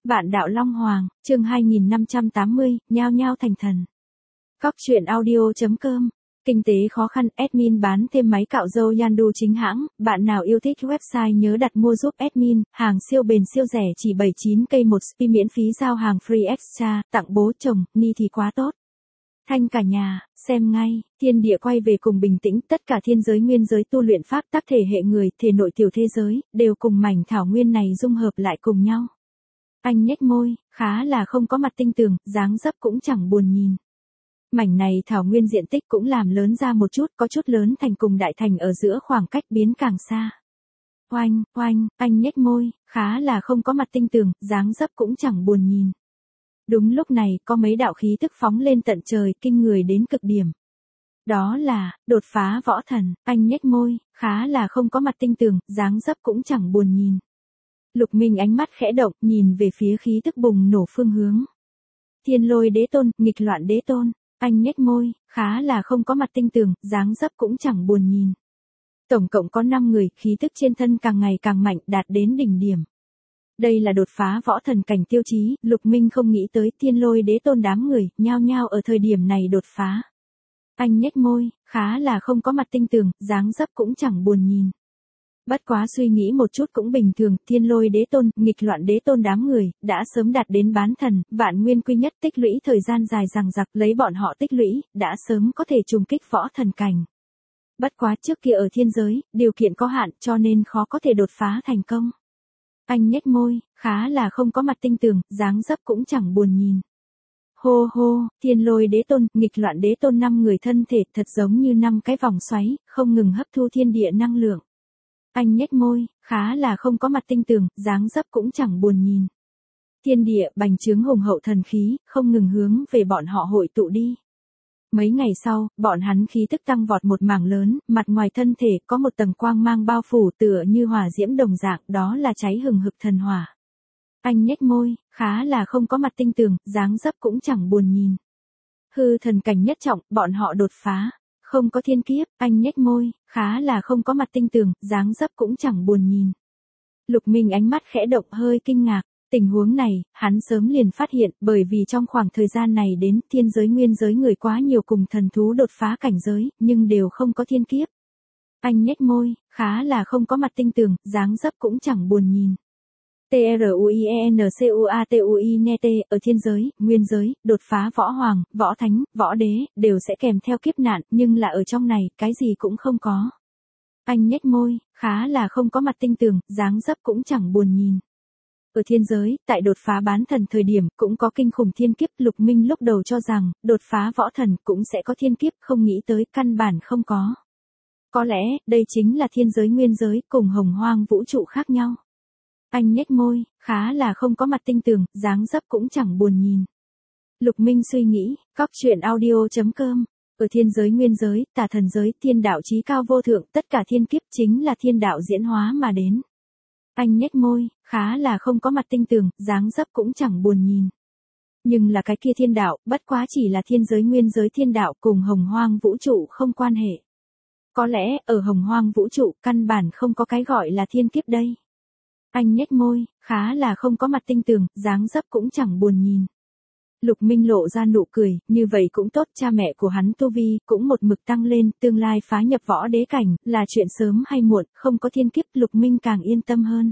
Vạn đạo Long Hoàng, chương 2580, nhao nhao thành thần. Cóc truyện audio.com. Kinh tế khó khăn, admin bán thêm máy cạo râu Yandu chính hãng, bạn nào yêu thích website nhớ đặt mua giúp admin, hàng siêu bền siêu rẻ chỉ 79k một spi miễn phí giao hàng free extra, tặng bố chồng, ni thì quá tốt. Thanh cả nhà, xem ngay, thiên địa quay về cùng bình tĩnh, tất cả thiên giới nguyên giới tu luyện pháp tắc thể hệ người, thể nội tiểu thế giới, đều cùng mảnh thảo nguyên này dung hợp lại cùng nhau. Anh nhếch môi, khá là không có mặt tinh tường, dáng dấp cũng chẳng buồn nhìn. Mảnh này thảo nguyên diện tích cũng làm lớn ra một chút, có chút lớn thành cùng đại thành ở giữa khoảng cách biến càng xa. Oanh, oanh, anh nhếch môi, khá là không có mặt tinh tường, dáng dấp cũng chẳng buồn nhìn. Đúng lúc này, có mấy đạo khí tức phóng lên tận trời, kinh người đến cực điểm. Đó là, đột phá võ thần, anh nhếch môi, khá là không có mặt tinh tường, dáng dấp cũng chẳng buồn nhìn. Lục Minh ánh mắt khẽ động, nhìn về phía khí tức bùng nổ phương hướng. Thiên Lôi Đế Tôn, nghịch loạn đế tôn, anh nhếch môi, khá là không có mặt tinh tường, dáng dấp cũng chẳng buồn nhìn. Tổng cộng có 5 người, khí tức trên thân càng ngày càng mạnh, đạt đến đỉnh điểm. Đây là đột phá võ thần cảnh tiêu chí, Lục Minh không nghĩ tới Thiên Lôi Đế Tôn đám người, nhao nhao ở thời điểm này đột phá. Anh nhếch môi, khá là không có mặt tinh tường, dáng dấp cũng chẳng buồn nhìn. Bất quá suy nghĩ một chút cũng bình thường, Thiên Lôi Đế Tôn, nghịch loạn đế tôn đám người, đã sớm đạt đến bán thần, vạn nguyên quy nhất tích lũy thời gian dài dằng dặc, lấy bọn họ tích lũy, đã sớm có thể trùng kích võ thần cảnh. Bất quá trước kia ở thiên giới, điều kiện có hạn cho nên khó có thể đột phá thành công. Anh nhếch môi, khá là không có mặt tinh tường, dáng dấp cũng chẳng buồn nhìn. Hô hô, Thiên Lôi Đế Tôn, nghịch loạn đế tôn 5 người thân thể thật giống như 5 cái vòng xoáy, không ngừng hấp thu thiên địa năng lượng. Anh nhếch môi, khá là không có mặt tinh tường, dáng dấp cũng chẳng buồn nhìn. Thiên địa bành trướng hùng hậu thần khí, không ngừng hướng về bọn họ hội tụ đi. Mấy ngày sau, bọn hắn khí tức tăng vọt một mảng lớn, mặt ngoài thân thể có một tầng quang mang bao phủ tựa như hỏa diễm đồng dạng, đó là cháy hừng hực thần hỏa. Anh nhếch môi, khá là không có mặt tinh tường, dáng dấp cũng chẳng buồn nhìn. Hư thần cảnh nhất trọng, bọn họ đột phá. Không có thiên kiếp, anh nhếch môi, khá là không có mặt tinh tường, dáng dấp cũng chẳng buồn nhìn. Lục Minh ánh mắt khẽ động hơi kinh ngạc, tình huống này, hắn sớm liền phát hiện, bởi vì trong khoảng thời gian này đến thiên giới nguyên giới người quá nhiều cùng thần thú đột phá cảnh giới, nhưng đều không có thiên kiếp. Anh nhếch môi, khá là không có mặt tinh tường, dáng dấp cũng chẳng buồn nhìn. TRUIENCUATUINET, ở thiên giới, nguyên giới, đột phá võ hoàng, võ thánh, võ đế, đều sẽ kèm theo kiếp nạn, nhưng là ở trong này, cái gì cũng không có. Anh nhếch môi, khá là không có mặt tinh tường, dáng dấp cũng chẳng buồn nhìn. Ở thiên giới, tại đột phá bán thần thời điểm, cũng có kinh khủng thiên kiếp, Lục Minh lúc đầu cho rằng, đột phá võ thần cũng sẽ có thiên kiếp, không nghĩ tới căn bản không có. Có lẽ, đây chính là thiên giới nguyên giới, cùng hồng hoang vũ trụ khác nhau. Anh nhếch môi, khá là không có mặt tinh tường, dáng dấp cũng chẳng buồn nhìn. Lục Minh suy nghĩ, cóc truyện audio.com. Ở thiên giới nguyên giới, tà thần giới, thiên đạo chí cao vô thượng, tất cả thiên kiếp chính là thiên đạo diễn hóa mà đến. Anh nhếch môi, khá là không có mặt tinh tường, dáng dấp cũng chẳng buồn nhìn. Nhưng là cái kia thiên đạo, bất quá chỉ là thiên giới nguyên giới thiên đạo cùng hồng hoang vũ trụ không quan hệ. Có lẽ, ở hồng hoang vũ trụ, căn bản không có cái gọi là thiên kiếp đây. Anh nhếch môi, khá là không có mặt tinh tường, dáng dấp cũng chẳng buồn nhìn. Lục Minh lộ ra nụ cười, như vậy cũng tốt, cha mẹ của hắn tu vi, cũng một mực tăng lên, tương lai phá nhập võ đế cảnh, là chuyện sớm hay muộn, không có thiên kiếp, Lục Minh càng yên tâm hơn.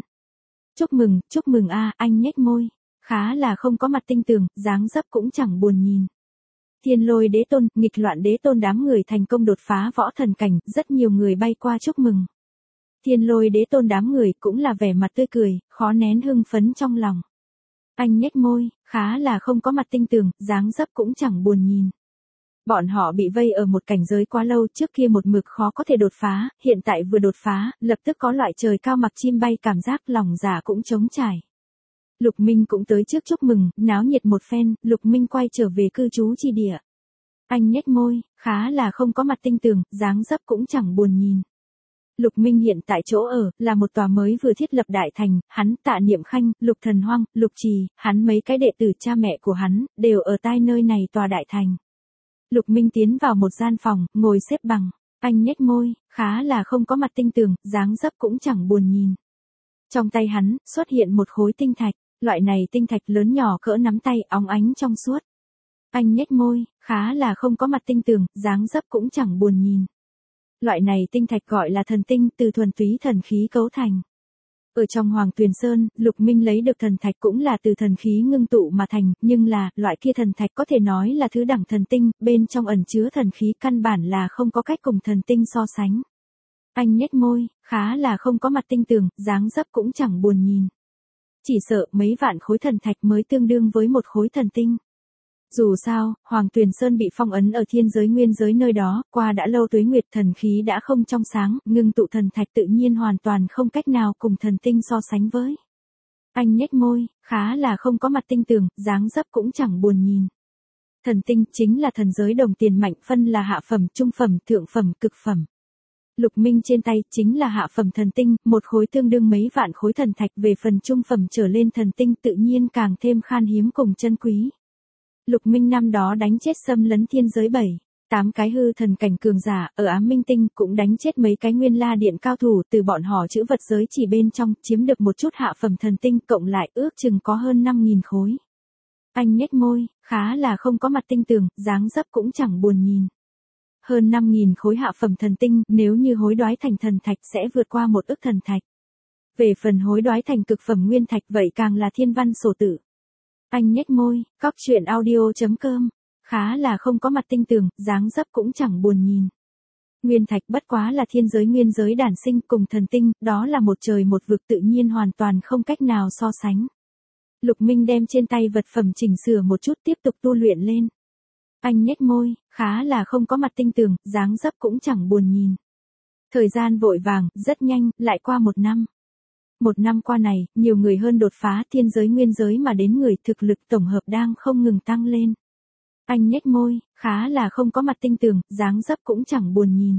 Chúc mừng a, anh nhếch môi, khá là không có mặt tinh tường, dáng dấp cũng chẳng buồn nhìn. Thiên Lôi Đế Tôn, nghịch loạn đế tôn đám người thành công đột phá võ thần cảnh, rất nhiều người bay qua chúc mừng. Thiên Lôi Đế Tôn đám người cũng là vẻ mặt tươi cười, khó nén hưng phấn trong lòng. Anh nhếch môi, khá là không có mặt tinh tường, dáng dấp cũng chẳng buồn nhìn. Bọn họ bị vây ở một cảnh giới quá lâu, trước kia một mực khó có thể đột phá, hiện tại vừa đột phá, lập tức có loại trời cao mặc chim bay cảm giác lòng dạ cũng trống trải. Lục Minh cũng tới trước chúc mừng, náo nhiệt một phen, Lục Minh quay trở về cư trú chi địa. Anh nhếch môi, khá là không có mặt tinh tường, dáng dấp cũng chẳng buồn nhìn. Lục Minh hiện tại chỗ ở, là một tòa mới vừa thiết lập đại thành, hắn Tạ Niệm Khanh, Lục Thần Hoang, Lục Trì, hắn mấy cái đệ tử cha mẹ của hắn, đều ở tại nơi này tòa đại thành. Lục Minh tiến vào một gian phòng, ngồi xếp bằng, anh nhếch môi, khá là không có mặt tinh tường, dáng dấp cũng chẳng buồn nhìn. Trong tay hắn, xuất hiện một khối tinh thạch, Loại này tinh thạch lớn nhỏ cỡ nắm tay, óng ánh trong suốt. Anh nhếch môi, khá là không có mặt tinh tường, dáng dấp cũng chẳng buồn nhìn. Loại này tinh thạch gọi là thần tinh, từ thuần túy thần khí cấu thành. Ở trong Hoàng Tuyền Sơn, Lục Minh lấy được thần thạch cũng là từ thần khí ngưng tụ mà thành, nhưng là, loại kia thần thạch có thể nói là thứ đẳng thần tinh, bên trong ẩn chứa thần khí căn bản là không có cách cùng thần tinh so sánh. Anh nhếch môi, khá là không có mặt tinh tường, dáng dấp cũng chẳng buồn nhìn. Chỉ sợ mấy vạn khối thần thạch mới tương đương với một khối thần tinh. Dù sao, Hoàng Tuyền Sơn bị phong ấn ở thiên giới nguyên giới nơi đó, qua đã lâu tuế nguyệt thần khí đã không trong sáng, ngưng tụ thần thạch tự nhiên hoàn toàn không cách nào cùng thần tinh so sánh với. Anh nhếch môi, khá là không có mặt tinh tường, dáng dấp cũng chẳng buồn nhìn. Thần tinh chính là thần giới đồng tiền mạnh, phân là hạ phẩm, trung phẩm, thượng phẩm, cực phẩm. Lục Minh trên tay chính là hạ phẩm thần tinh, một khối tương đương mấy vạn khối thần thạch, về phần trung phẩm trở lên thần tinh tự nhiên càng thêm khan hiếm cùng chân quý. Lục Minh năm đó đánh chết xâm lấn thiên giới 7-8 cái hư thần cảnh cường giả, ở Ám Minh Tinh cũng đánh chết mấy cái Nguyên La Điện cao thủ, từ bọn họ chữ vật giới chỉ bên trong, chiếm được một chút hạ phẩm thần tinh, cộng lại ước chừng có hơn 5.000 khối. Anh nhếch môi, khá là không có mặt tinh tường, dáng dấp cũng chẳng buồn nhìn. Hơn 5.000 khối hạ phẩm thần tinh, nếu như hối đoái thành thần thạch sẽ vượt qua 1 ức thần thạch. Về phần hối đoái thành cực phẩm nguyên thạch vậy càng là thiên văn sổ tử. Anh nhếch môi, cóc truyện audio.com, khá là không có mặt tinh tường, dáng dấp cũng chẳng buồn nhìn. Nguyên thạch bất quá là thiên giới nguyên giới đản sinh cùng thần tinh, đó là một trời một vực tự nhiên hoàn toàn không cách nào so sánh. Lục Minh đem trên tay vật phẩm chỉnh sửa một chút tiếp tục tu luyện lên. Anh nhếch môi, khá là không có mặt tinh tường, dáng dấp cũng chẳng buồn nhìn. Thời gian vội vàng, rất nhanh, lại qua 1 năm. 1 năm qua này, nhiều người hơn đột phá thiên giới nguyên giới mà đến người thực lực tổng hợp đang không ngừng tăng lên. Anh nhếch môi, khá là không có mặt tinh tường, dáng dấp cũng chẳng buồn nhìn.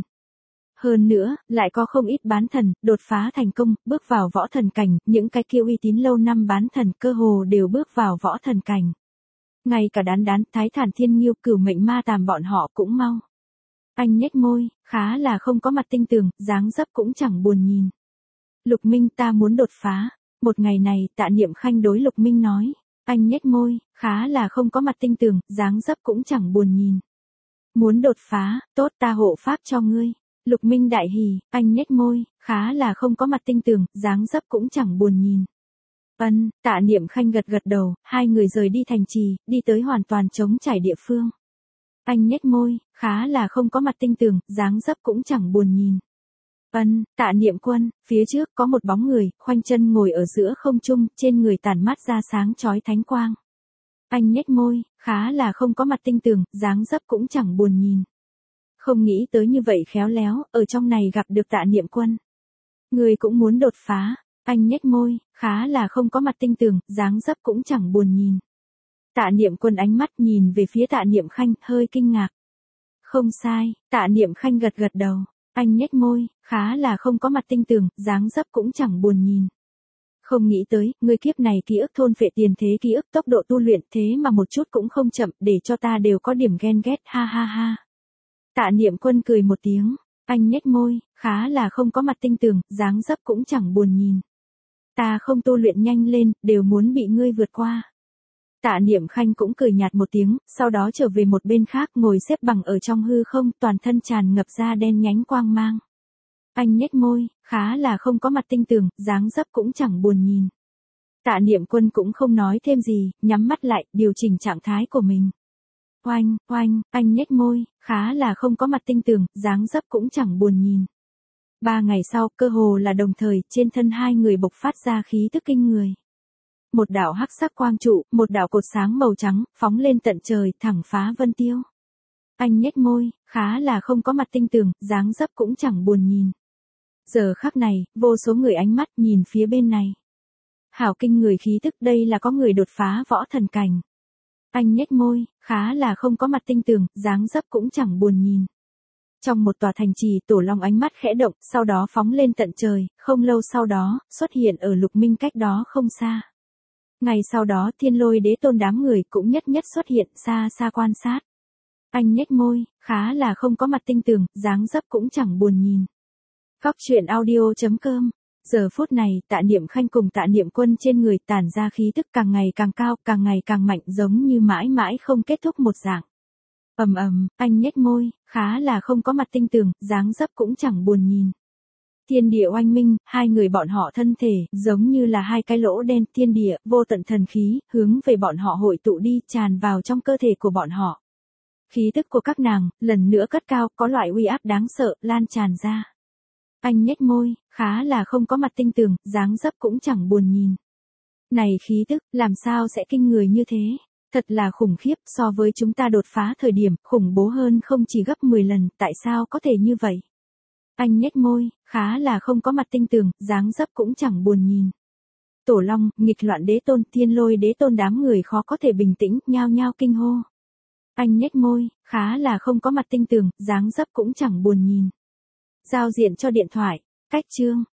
Hơn nữa, lại có không ít bán thần, đột phá thành công, bước vào võ thần cảnh, những cái kia uy tín lâu năm bán thần cơ hồ đều bước vào võ thần cảnh. Ngay cả Đán, Thái Thản Thiên Nghiêu, Cửu Mệnh Ma Tàm bọn họ cũng mau. Anh nhếch môi, khá là không có mặt tinh tường, dáng dấp cũng chẳng buồn nhìn. Lục Minh, ta muốn đột phá. Một ngày này, Tạ Niệm Khanh đối Lục Minh nói. Anh nhếch môi, khá là không có mặt tinh tường, dáng dấp cũng chẳng buồn nhìn. Muốn đột phá, tốt, ta hộ pháp cho ngươi. Lục Minh đại hỉ, anh nhếch môi, khá là không có mặt tinh tường, dáng dấp cũng chẳng buồn nhìn. Tạ Niệm Khanh gật gật đầu, hai người rời đi thành trì, đi tới hoàn toàn trống trải địa phương. Anh nhếch môi, khá là không có mặt tinh tường, dáng dấp cũng chẳng buồn nhìn. Tạ Niệm Quân, phía trước có một bóng người, khoanh chân ngồi ở giữa không trung, trên người tản mát ra sáng chói thánh quang. Anh nhếch môi, khá là không có mặt tinh tường, dáng dấp cũng chẳng buồn nhìn. Không nghĩ tới như vậy khéo léo, ở trong này gặp được Tạ Niệm Quân. Người cũng muốn đột phá. Anh nhếch môi, khá là không có mặt tinh tường, dáng dấp cũng chẳng buồn nhìn. Tạ Niệm Quân ánh mắt nhìn về phía Tạ Niệm Khanh, hơi kinh ngạc. Không sai, Tạ Niệm Khanh gật gật đầu. Anh nhếch môi, khá là không có mặt tinh tường, dáng dấp cũng chẳng buồn nhìn. Không nghĩ tới, người kiếp này ký ức thôn phệ tiền thế ký ức tốc độ tu luyện thế mà một chút cũng không chậm, để cho ta đều có điểm ghen ghét, ha ha ha. Tạ Niệm Quân cười một tiếng, anh nhếch môi, khá là không có mặt tinh tường, dáng dấp cũng chẳng buồn nhìn. Ta không tu luyện nhanh lên, đều muốn bị ngươi vượt qua. Tạ Niệm Khanh cũng cười nhạt một tiếng, sau đó trở về một bên khác ngồi xếp bằng ở trong hư không, toàn thân tràn ngập ra đen nhánh quang mang. Anh nhếch môi, khá là không có mặt tinh tường, dáng dấp cũng chẳng buồn nhìn. Tạ Niệm Quân cũng không nói thêm gì, nhắm mắt lại, điều chỉnh trạng thái của mình. Oanh, anh nhếch môi, khá là không có mặt tinh tường, dáng dấp cũng chẳng buồn nhìn. 3 ngày sau, cơ hồ là đồng thời, trên thân hai người bộc phát ra khí tức kinh người. Một đạo hắc sắc quang trụ, một đạo cột sáng màu trắng, phóng lên tận trời, thẳng phá vân tiêu. Anh nhếch môi, khá là không có mặt tinh tường, dáng dấp cũng chẳng buồn nhìn. Giờ khắc này, vô số người ánh mắt nhìn phía bên này. Hảo kinh người khí tức, đây là có người đột phá võ thần cảnh. Anh nhếch môi, khá là không có mặt tinh tường, dáng dấp cũng chẳng buồn nhìn. Trong một tòa thành trì, Tổ Long ánh mắt khẽ động, sau đó phóng lên tận trời, không lâu sau đó, xuất hiện ở Lục Minh cách đó không xa. Ngày sau đó, Thiên Lôi Đế Tôn đám người cũng nhất nhất xuất hiện, xa xa quan sát. Anh nhếch môi, khá là không có mặt tinh tường, dáng dấp cũng chẳng buồn nhìn. Cóc truyện audio.com Giờ phút này, Tạ Niệm Khanh cùng Tạ Niệm Quân trên người tản ra khí tức càng ngày càng cao, càng ngày càng mạnh, giống như mãi mãi không kết thúc một dạng. Anh nhếch môi, khá là không có mặt tinh tường, dáng dấp cũng chẳng buồn nhìn. Thiên địa oanh minh, hai người bọn họ thân thể, giống như là hai cái lỗ đen thiên địa, vô tận thần khí, hướng về bọn họ hội tụ đi, tràn vào trong cơ thể của bọn họ. Khí tức của các nàng, lần nữa cất cao, có loại uy áp đáng sợ, lan tràn ra. Anh nhếch môi, khá là không có mặt tinh tường, dáng dấp cũng chẳng buồn nhìn. Này khí tức, làm sao sẽ kinh người như thế? Thật là khủng khiếp, so với chúng ta đột phá thời điểm, khủng bố hơn không chỉ gấp 10 lần, tại sao có thể như vậy? Anh nhếch môi, khá là không có mặt tinh tường, dáng dấp cũng chẳng buồn nhìn. Tổ Long, nghịch loạn đế tôn, Thiên Lôi đế tôn đám người khó có thể bình tĩnh, nhao nhao kinh hô. Anh nhếch môi, khá là không có mặt tinh tường, dáng dấp cũng chẳng buồn nhìn. Giao diện cho điện thoại, cách chương.